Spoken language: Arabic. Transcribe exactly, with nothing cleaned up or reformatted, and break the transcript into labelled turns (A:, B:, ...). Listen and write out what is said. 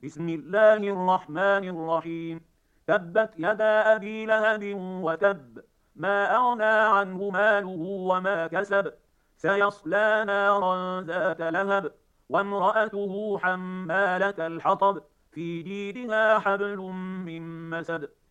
A: بسم الله الرحمن الرحيم. تبت يدا أبي لهب وتب، ما أغنى عنه ماله وما كسب، سيصلى نارا ذات لهب، وامرأته حمالة الحطب، في جيدها حبل من مسد.